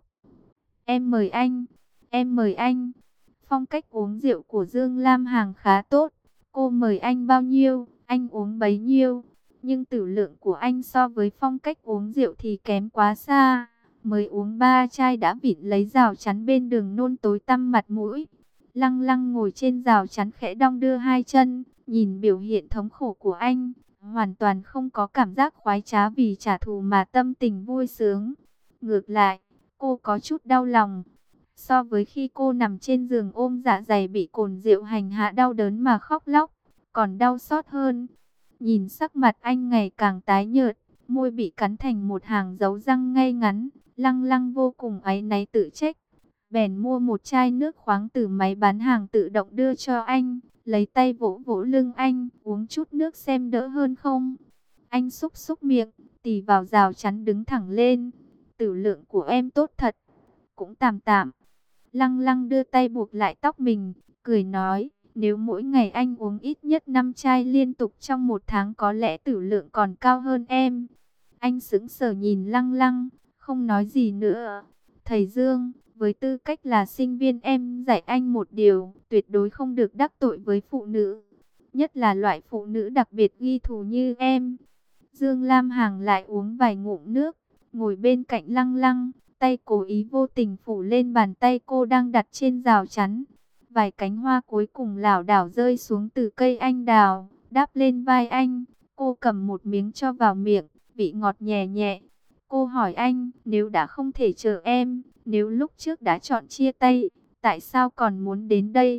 Em mời anh, em mời anh. Phong cách uống rượu của Dương Lam Hằng khá tốt. Cô mời anh bao nhiêu, anh uống bấy nhiêu. Nhưng tử lượng của anh so với phong cách uống rượu thì kém quá xa. Mới uống ba chai đã vịn lấy rào chắn bên đường nôn tối tăm mặt mũi. Lăng Lăng ngồi trên rào chắn khẽ đong đưa hai chân, nhìn biểu hiện thống khổ của anh. Hoàn toàn không có cảm giác khoái trá vì trả thù mà tâm tình vui sướng. Ngược lại, cô có chút đau lòng. So với khi cô nằm trên giường ôm dạ dày bị cồn rượu hành hạ đau đớn mà khóc lóc, còn đau xót hơn. Nhìn sắc mặt anh ngày càng tái nhợt, môi bị cắn thành một hàng dấu răng ngay ngắn. Lăng Lăng vô cùng áy náy tự trách. Bèn mua một chai nước khoáng từ máy bán hàng tự động đưa cho anh. Lấy tay vỗ vỗ lưng anh, uống chút nước xem đỡ hơn không. Anh xúc xúc miệng, tì vào rào chắn đứng thẳng lên. Tử lượng của em tốt thật, cũng tạm tạm. Lăng Lăng đưa tay buộc lại tóc mình, cười nói, nếu mỗi ngày anh uống ít nhất năm chai liên tục trong một tháng có lẽ tử lượng còn cao hơn em. Anh sững sờ nhìn Lăng Lăng, không nói gì nữa. Thầy Dương, với tư cách là sinh viên em dạy anh một điều, tuyệt đối không được đắc tội với phụ nữ. Nhất là loại phụ nữ đặc biệt ghi thù như em. Dương Lam Hằng lại uống vài ngụm nước, ngồi bên cạnh Lăng Lăng, tay cố ý vô tình phủ lên bàn tay cô đang đặt trên rào chắn. Vài cánh hoa cuối cùng lảo đảo rơi xuống từ cây anh đào, đáp lên vai anh. Cô cầm một miếng cho vào miệng, vị ngọt nhẹ nhẹ. Cô hỏi anh, nếu đã không thể chờ em, nếu lúc trước đã chọn chia tay, tại sao còn muốn đến đây?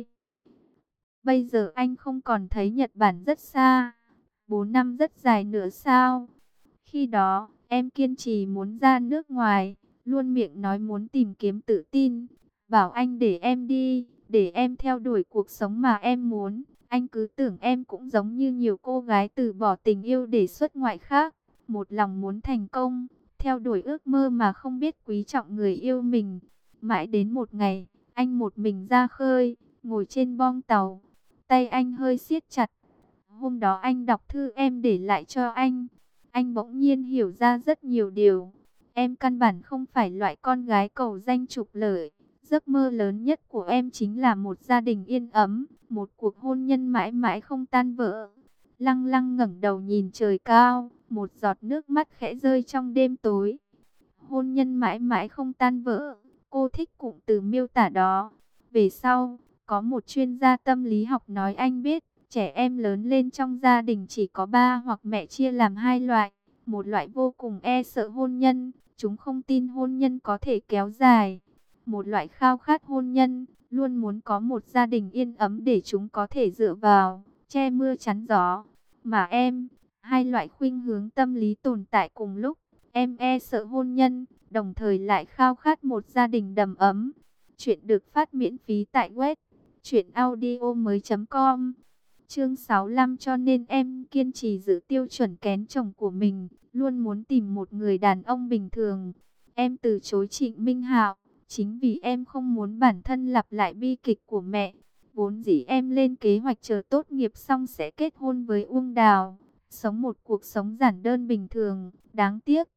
Bây giờ anh không còn thấy Nhật Bản rất xa, bốn năm rất dài nữa sao? Khi đó, em kiên trì muốn ra nước ngoài, luôn miệng nói muốn tìm kiếm tự tin, bảo anh để em đi, để em theo đuổi cuộc sống mà em muốn. Anh cứ tưởng em cũng giống như nhiều cô gái từ bỏ tình yêu để xuất ngoại khác, một lòng muốn thành công, theo đuổi ước mơ mà không biết quý trọng người yêu mình. Mãi đến một ngày, anh một mình ra khơi, ngồi trên bong tàu, tay anh hơi siết chặt. Hôm đó anh đọc thư em để lại cho anh. Anh bỗng nhiên hiểu ra rất nhiều điều. Em căn bản không phải loại con gái cầu danh trục lợi. Giấc mơ lớn nhất của em chính là một gia đình yên ấm, một cuộc hôn nhân mãi mãi không tan vỡ. Lăng Lăng ngẩng đầu nhìn trời cao, một giọt nước mắt khẽ rơi trong đêm tối. Hôn nhân mãi mãi không tan vỡ, cô thích cụm từ miêu tả đó. Về sau, có một chuyên gia tâm lý học nói anh biết, trẻ em lớn lên trong gia đình chỉ có ba hoặc mẹ chia làm hai loại. Một loại vô cùng e sợ hôn nhân, chúng không tin hôn nhân có thể kéo dài. Một loại khao khát hôn nhân, luôn muốn có một gia đình yên ấm để chúng có thể dựa vào, che mưa chắn gió. Mà em, hai loại khuynh hướng tâm lý tồn tại cùng lúc. Em e sợ hôn nhân, đồng thời lại khao khát một gia đình đầm ấm. Chuyện được phát miễn phí tại web truyện audio mới chấm com. Chương sáu mươi lăm. Cho nên em kiên trì giữ tiêu chuẩn kén chồng của mình, luôn muốn tìm một người đàn ông bình thường. Em từ chối Trịnh Minh Hạo, chính vì em không muốn bản thân lặp lại bi kịch của mẹ. Vốn dĩ em lên kế hoạch chờ tốt nghiệp xong sẽ kết hôn với Uông Đào, sống một cuộc sống giản đơn bình thường. Đáng tiếc,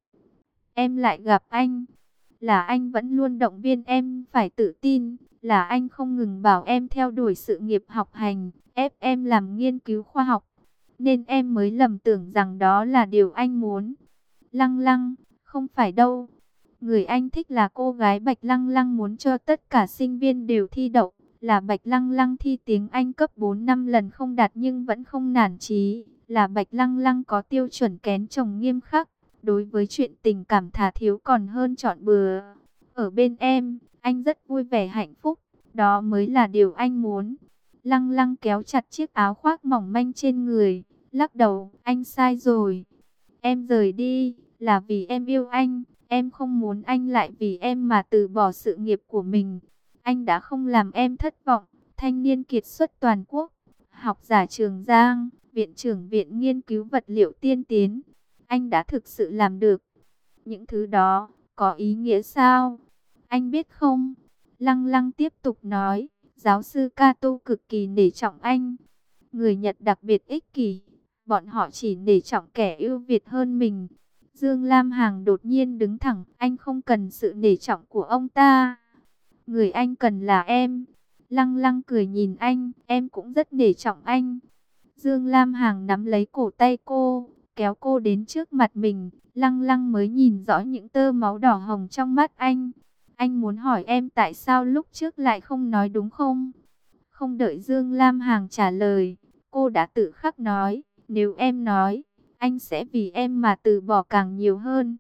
em lại gặp anh. Là anh vẫn luôn động viên em phải tự tin, là anh không ngừng bảo em theo đuổi sự nghiệp học hành, ép em làm nghiên cứu khoa học, nên em mới lầm tưởng rằng đó là điều anh muốn. Lăng Lăng, không phải đâu. Người anh thích là cô gái Bạch Lăng Lăng muốn cho tất cả sinh viên đều thi đậu, là Bạch Lăng Lăng thi tiếng Anh cấp bốn năm lần không đạt nhưng vẫn không nản chí, là Bạch Lăng Lăng có tiêu chuẩn kén chồng nghiêm khắc, đối với chuyện tình cảm thà thiếu còn hơn chọn bừa. Ở bên em, anh rất vui vẻ hạnh phúc, đó mới là điều anh muốn. Lăng Lăng kéo chặt chiếc áo khoác mỏng manh trên người, lắc đầu, anh sai rồi. Em rời đi, là vì em yêu anh, em không muốn anh lại vì em mà từ bỏ sự nghiệp của mình. Anh đã không làm em thất vọng, thanh niên kiệt xuất toàn quốc, học giả Trường Giang, viện trưởng viện nghiên cứu vật liệu tiên tiến. Anh đã thực sự làm được. Những thứ đó, có ý nghĩa sao? Anh biết không? Lăng Lăng tiếp tục nói, giáo sư Kato cực kỳ nể trọng anh. Người Nhật đặc biệt ích kỷ, bọn họ chỉ nể trọng kẻ ưu việt hơn mình. Dương Lam Hằng đột nhiên đứng thẳng, anh không cần sự nể trọng của ông ta. Người anh cần là em. Lăng Lăng cười nhìn anh, em cũng rất nể trọng anh. Dương Lam Hằng nắm lấy cổ tay cô, kéo cô đến trước mặt mình. Lăng Lăng mới nhìn rõ những tơ máu đỏ hồng trong mắt anh. Anh muốn hỏi em tại sao lúc trước lại không nói đúng không? Không đợi Dương Lam Hằng trả lời, cô đã tự khắc nói, nếu em nói, anh sẽ vì em mà từ bỏ càng nhiều hơn.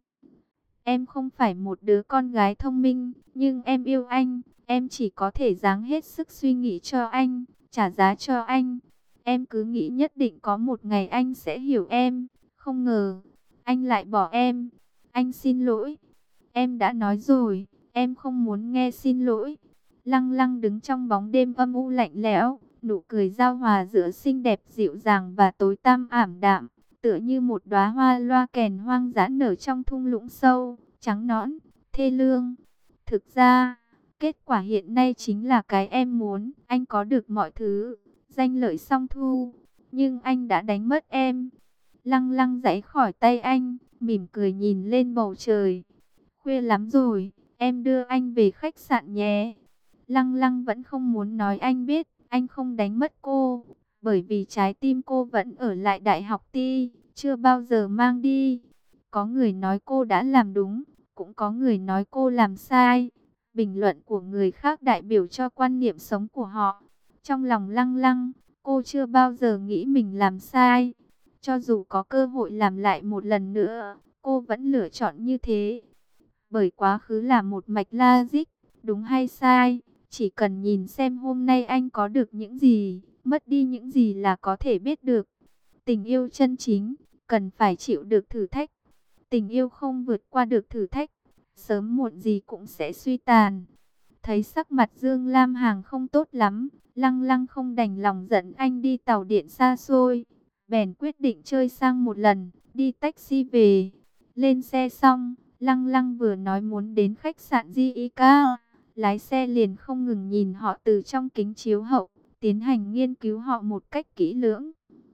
Em không phải một đứa con gái thông minh, nhưng em yêu anh, em chỉ có thể dáng hết sức suy nghĩ cho anh, trả giá cho anh. Em cứ nghĩ nhất định có một ngày anh sẽ hiểu em, không ngờ, anh lại bỏ em. Anh xin lỗi, em đã nói rồi, em không muốn nghe xin lỗi. Lăng Lăng đứng trong bóng đêm âm u lạnh lẽo, nụ cười giao hòa giữa xinh đẹp dịu dàng và tối tăm ảm đạm, tựa như một đóa hoa loa kèn hoang dã nở trong thung lũng sâu, trắng nõn, thê lương. Thực ra, kết quả hiện nay chính là cái em muốn, anh có được mọi thứ, danh lợi song thu, nhưng anh đã đánh mất em. Lăng Lăng giãy khỏi tay anh, mỉm cười nhìn lên bầu trời. Khuya lắm rồi, em đưa anh về khách sạn nhé. Lăng Lăng vẫn không muốn nói anh biết, anh không đánh mất cô, bởi vì trái tim cô vẫn ở lại Đại học Ti, chưa bao giờ mang đi. Có người nói cô đã làm đúng, cũng có người nói cô làm sai. Bình luận của người khác đại biểu cho quan niệm sống của họ. Trong lòng Lăng Lăng, cô chưa bao giờ nghĩ mình làm sai. Cho dù có cơ hội làm lại một lần nữa, cô vẫn lựa chọn như thế. Bởi quá khứ là một mạch logic, đúng hay sai, chỉ cần nhìn xem hôm nay anh có được những gì, mất đi những gì là có thể biết được. Tình yêu chân chính, cần phải chịu được thử thách. Tình yêu không vượt qua được thử thách, sớm muộn gì cũng sẽ suy tàn. Thấy sắc mặt Dương Lam Hằng không tốt lắm, Lăng Lăng không đành lòng dẫn anh đi tàu điện xa xôi. Bèn quyết định chơi sang một lần, đi taxi về. Lên xe xong, Lăng Lăng vừa nói muốn đến khách sạn gi i ca, lái xe liền không ngừng nhìn họ từ trong kính chiếu hậu, tiến hành nghiên cứu họ một cách kỹ lưỡng.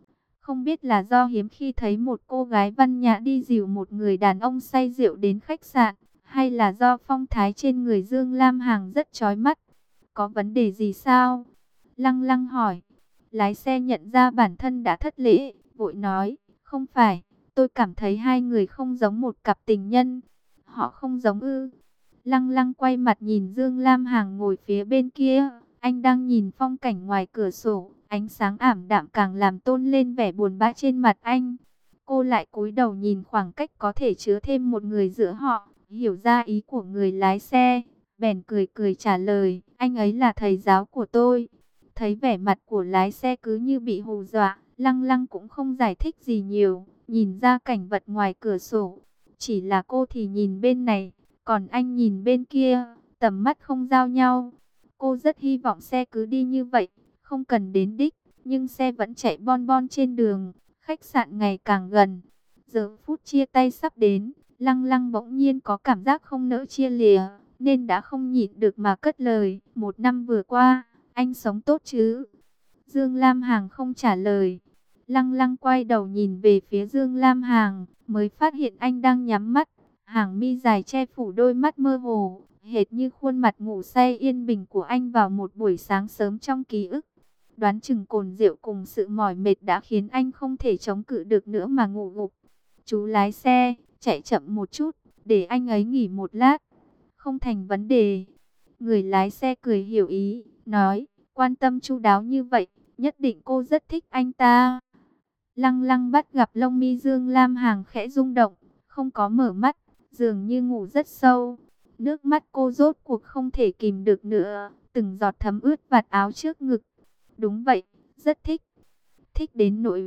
Không biết là do hiếm khi thấy một cô gái văn nhã đi dìu một người đàn ông say rượu đến khách sạn, hay là do phong thái trên người Dương Lam Hằng rất chói mắt. Có vấn đề gì sao? Lăng Lăng hỏi. Lái xe nhận ra bản thân đã thất lễ, vội nói, không phải, tôi cảm thấy hai người không giống một cặp tình nhân. Họ không giống ư? Lăng Lăng quay mặt nhìn Dương Lam Hằng ngồi phía bên kia, anh đang nhìn phong cảnh ngoài cửa sổ, ánh sáng ảm đạm càng làm tôn lên vẻ buồn bã trên mặt anh. Cô lại cúi đầu nhìn khoảng cách có thể chứa thêm một người giữa họ, hiểu ra ý của người lái xe, bèn cười cười trả lời, anh ấy là thầy giáo của tôi. Thấy vẻ mặt của lái xe cứ như bị hù dọa, Lăng Lăng cũng không giải thích gì nhiều, nhìn ra cảnh vật ngoài cửa sổ. Chỉ là cô thì nhìn bên này, còn anh nhìn bên kia, tầm mắt không giao nhau. Cô rất hy vọng xe cứ đi như vậy, không cần đến đích, nhưng xe vẫn chạy bon bon trên đường, khách sạn ngày càng gần. Giờ phút chia tay sắp đến, Lăng Lăng bỗng nhiên có cảm giác không nỡ chia lìa, nên đã không nhịn được mà cất lời, một năm vừa qua, anh sống tốt chứ? Dương Lam Hằng không trả lời. Lăng Lăng quay đầu nhìn về phía Dương Lam Hằng, mới phát hiện anh đang nhắm mắt, hàng mi dài che phủ đôi mắt mơ hồ, hệt như khuôn mặt ngủ say yên bình của anh vào một buổi sáng sớm trong ký ức. Đoán chừng cồn rượu cùng sự mỏi mệt đã khiến anh không thể chống cự được nữa mà ngủ gục. Chú lái xe, chạy chậm một chút, để anh ấy nghỉ một lát. Không thành vấn đề. Người lái xe cười hiểu ý, nói, quan tâm chu đáo như vậy, nhất định cô rất thích anh ta. Lăng Lăng bắt gặp lông mi Dương Lam Hằng khẽ rung động, không có mở mắt, dường như ngủ rất sâu. Nước mắt cô rốt cuộc không thể kìm được nữa, từng giọt thấm ướt vạt áo trước ngực. Đúng vậy, rất thích. Thích đến nỗi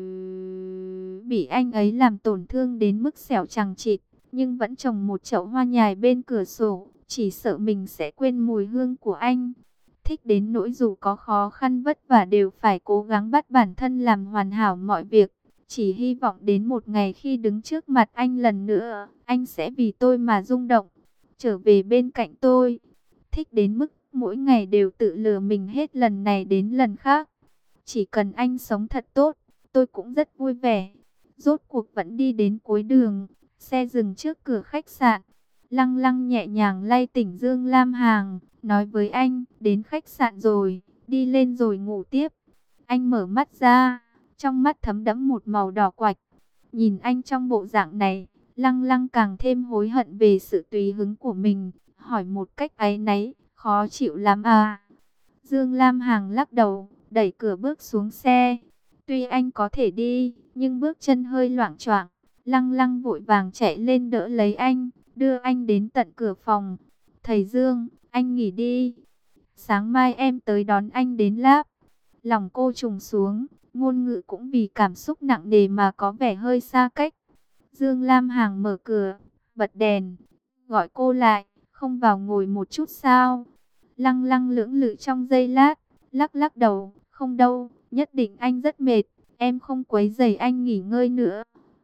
bị anh ấy làm tổn thương đến mức xẻo chằng chịt, nhưng vẫn trồng một chậu hoa nhài bên cửa sổ, chỉ sợ mình sẽ quên mùi hương của anh. Thích đến nỗi dù có khó khăn vất vả đều phải cố gắng bắt bản thân làm hoàn hảo mọi việc. Chỉ hy vọng đến một ngày khi đứng trước mặt anh lần nữa, anh sẽ vì tôi mà rung động, trở về bên cạnh tôi. Thích đến mức mỗi ngày đều tự lừa mình hết lần này đến lần khác. Chỉ cần anh sống thật tốt, tôi cũng rất vui vẻ. Rốt cuộc vẫn đi đến cuối đường, xe dừng trước cửa khách sạn. Lăng Lăng nhẹ nhàng lay tỉnh Dương Lam Hằng, nói với anh, đến khách sạn rồi, đi lên rồi ngủ tiếp. Anh mở mắt ra, trong mắt thấm đẫm một màu đỏ quạch. Nhìn anh trong bộ dạng này, Lăng Lăng càng thêm hối hận về sự tùy hứng của mình, hỏi một cách áy náy, khó chịu lắm à? Dương Lam Hằng lắc đầu, đẩy cửa bước xuống xe. Tuy anh có thể đi, nhưng bước chân hơi loạng choạng. Lăng Lăng vội vàng chạy lên đỡ lấy anh, đưa anh đến tận cửa phòng. Thầy Dương, anh nghỉ đi. Sáng mai em tới đón anh đến lab. Lòng cô trùng xuống, ngôn ngữ cũng vì cảm xúc nặng nề mà có vẻ hơi xa cách. Dương Lam Hằng mở cửa, bật đèn, gọi cô lại, không vào ngồi một chút sao? Lăng Lăng lưỡng lự trong giây lát, lắc lắc đầu, không đâu, nhất định anh rất mệt, em không quấy rầy anh nghỉ ngơi nữa.